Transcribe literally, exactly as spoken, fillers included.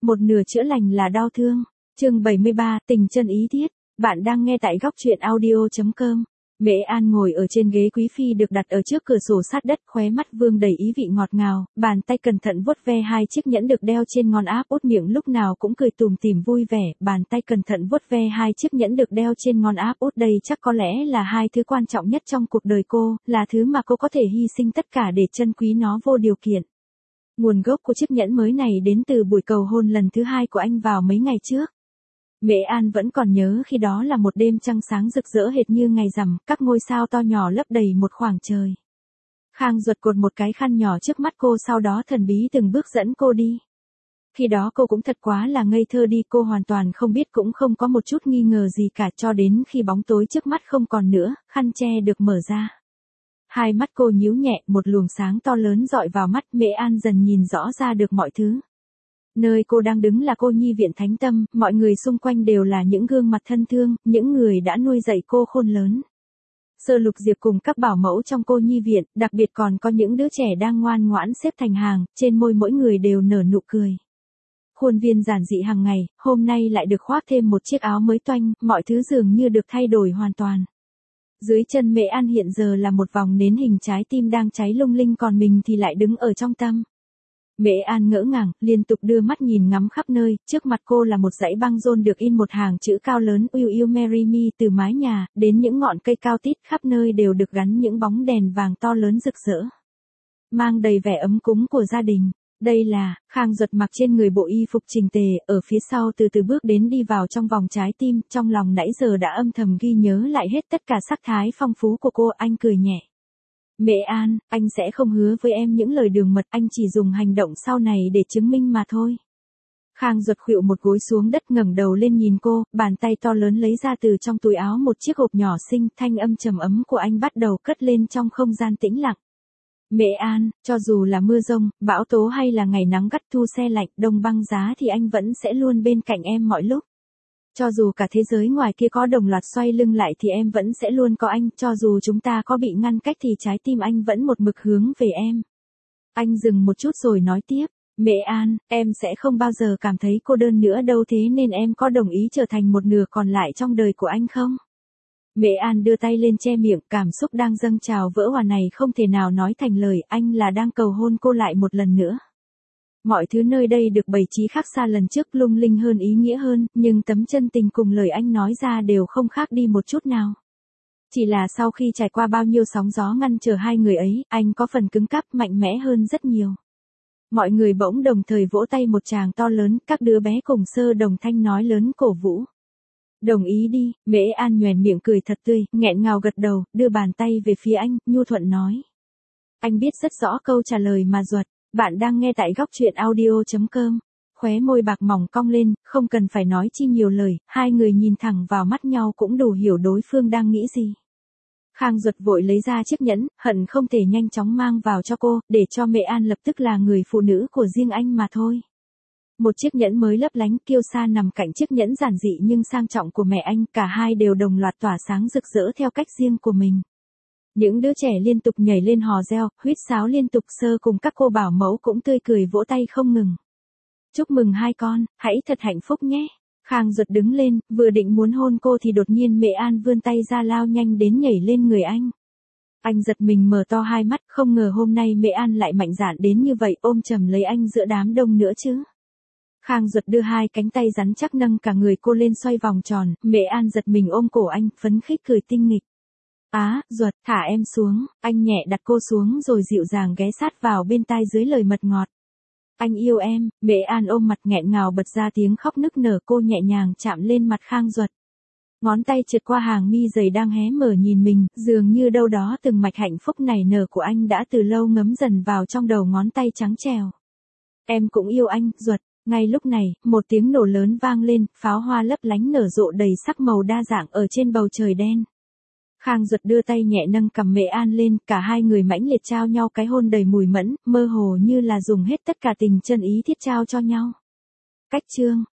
Một nửa chữa lành là đau thương. Chương bảy mươi ba, tình chân ý thiết. Bạn đang nghe tại góc truyện audio chấm com. Mễ An ngồi ở trên ghế quý phi được đặt ở trước cửa sổ sát đất, khóe mắt vương đầy ý vị ngọt ngào, bàn tay cẩn thận vuốt ve hai chiếc nhẫn được đeo trên ngón áp út, miệng lúc nào cũng cười tủm tỉm vui vẻ, bàn tay cẩn thận vuốt ve hai chiếc nhẫn được đeo trên ngón áp út, đây chắc có lẽ là hai thứ quan trọng nhất trong cuộc đời cô, là thứ mà cô có thể hy sinh tất cả để trân quý nó vô điều kiện. Nguồn gốc của chiếc nhẫn mới này đến từ buổi cầu hôn lần thứ hai của anh vào mấy ngày trước. Mễ An vẫn còn nhớ khi đó là một đêm trăng sáng rực rỡ hệt như ngày rằm, các ngôi sao to nhỏ lấp đầy một khoảng trời. Khang Duật cột một cái khăn nhỏ trước mắt cô, sau đó thần bí từng bước dẫn cô đi. Khi đó cô cũng thật quá là ngây thơ đi, cô hoàn toàn không biết cũng không có một chút nghi ngờ gì cả, cho đến khi bóng tối trước mắt không còn nữa, khăn che được mở ra. Hai mắt cô nhíu nhẹ, một luồng sáng to lớn dọi vào mắt, Mễ An dần nhìn rõ ra được mọi thứ. Nơi cô đang đứng là cô nhi viện Thánh Tâm, mọi người xung quanh đều là những gương mặt thân thương, những người đã nuôi dạy cô khôn lớn. Sơ Lục Diệp cùng các bảo mẫu trong cô nhi viện, đặc biệt còn có những đứa trẻ đang ngoan ngoãn xếp thành hàng, trên môi mỗi người đều nở nụ cười. Khuôn viên giản dị hàng ngày, hôm nay lại được khoác thêm một chiếc áo mới toanh, mọi thứ dường như được thay đổi hoàn toàn. Dưới chân Mễ An hiện giờ là một vòng nến hình trái tim đang cháy lung linh, còn mình thì lại đứng ở trong tâm. Mễ An ngỡ ngàng, liên tục đưa mắt nhìn ngắm khắp nơi, trước mặt cô là một dãy băng rôn được in một hàng chữ cao lớn Will You Marry Me, từ mái nhà, đến những ngọn cây cao tít khắp nơi đều được gắn những bóng đèn vàng to lớn rực rỡ. Mang đầy vẻ ấm cúng của gia đình. Đây là, Khang Duật mặc trên người bộ y phục chỉnh tề, ở phía sau từ từ bước đến đi vào trong vòng trái tim, trong lòng nãy giờ đã âm thầm ghi nhớ lại hết tất cả sắc thái phong phú của cô, anh cười nhẹ. Mễ An, anh sẽ không hứa với em những lời đường mật, anh chỉ dùng hành động sau này để chứng minh mà thôi. Khang Duật khuỵu một gối xuống đất, ngẩng đầu lên nhìn cô, bàn tay to lớn lấy ra từ trong túi áo một chiếc hộp nhỏ xinh, thanh âm trầm ấm của anh bắt đầu cất lên trong không gian tĩnh lặng. Mễ An, cho dù là mưa rông, bão tố hay là ngày nắng gắt, thu se lạnh, đông băng giá thì anh vẫn sẽ luôn bên cạnh em mọi lúc. Cho dù cả thế giới ngoài kia có đồng loạt xoay lưng lại thì em vẫn sẽ luôn có anh, cho dù chúng ta có bị ngăn cách thì trái tim anh vẫn một mực hướng về em. Anh dừng một chút rồi nói tiếp, Mễ An, em sẽ không bao giờ cảm thấy cô đơn nữa đâu, thế nên em có đồng ý trở thành một nửa còn lại trong đời của anh không? Mễ An đưa tay lên che miệng, cảm xúc đang dâng trào vỡ hòa này không thể nào nói thành lời, anh là đang cầu hôn cô lại một lần nữa. Mọi thứ nơi đây được bày trí khác xa lần trước, lung linh hơn, ý nghĩa hơn, nhưng tấm chân tình cùng lời anh nói ra đều không khác đi một chút nào. Chỉ là sau khi trải qua bao nhiêu sóng gió ngăn trở hai người ấy, anh có phần cứng cáp, mạnh mẽ hơn rất nhiều. Mọi người bỗng đồng thời vỗ tay một tràng to lớn, các đứa bé cùng Sơ đồng thanh nói lớn cổ vũ. Đồng ý đi, Mễ An nhoẻn miệng cười thật tươi, nghẹn ngào gật đầu, đưa bàn tay về phía anh, nhu thuận nói. Anh biết rất rõ câu trả lời mà Duật. Bạn đang nghe tại góc truyện audio chấm com. Khóe môi bạc mỏng cong lên, không cần phải nói chi nhiều lời, hai người nhìn thẳng vào mắt nhau cũng đủ hiểu đối phương đang nghĩ gì. Khang Duật vội lấy ra chiếc nhẫn, hận không thể nhanh chóng mang vào cho cô, để cho Mễ An lập tức là người phụ nữ của riêng anh mà thôi. Một chiếc nhẫn mới lấp lánh kiêu sa nằm cạnh chiếc nhẫn giản dị nhưng sang trọng của mẹ anh, cả hai đều đồng loạt tỏa sáng rực rỡ theo cách riêng của mình. Những đứa trẻ liên tục nhảy lên hò reo, huýt sáo liên tục, Sơ cùng các cô bảo mẫu cũng tươi cười vỗ tay không ngừng. Chúc mừng hai con, hãy thật hạnh phúc nhé. Khang Duật đứng lên, vừa định muốn hôn cô thì đột nhiên Mễ An vươn tay ra lao nhanh đến nhảy lên người anh. Anh giật mình mở to hai mắt, không ngờ hôm nay Mễ An lại mạnh dạn đến như vậy, ôm chầm lấy anh giữa đám đông nữa chứ. Khang Duật đưa hai cánh tay rắn chắc nâng cả người cô lên xoay vòng tròn, Mễ An giật mình ôm cổ anh, phấn khích cười tinh nghịch. Á, Duật, thả em xuống, anh nhẹ đặt cô xuống rồi dịu dàng ghé sát vào bên tai dưới lời mật ngọt. Anh yêu em, Mễ An ôm mặt nghẹn ngào bật ra tiếng khóc nức nở, cô nhẹ nhàng chạm lên mặt Khang Duật. Ngón tay trượt qua hàng mi dày đang hé mở nhìn mình, dường như đâu đó từng mạch hạnh phúc nảy nở của anh đã từ lâu ngấm dần vào trong đầu ngón tay trắng trèo. Em cũng yêu anh, Duật. Ngay lúc này, một tiếng nổ lớn vang lên, pháo hoa lấp lánh nở rộ đầy sắc màu đa dạng ở trên bầu trời đen. Khang Duật đưa tay nhẹ nâng cằm Mễ An lên, cả hai người mãnh liệt trao nhau cái hôn đầy mùi mẫn, mơ hồ như là dùng hết tất cả tình chân ý thiết trao cho nhau. Cách chương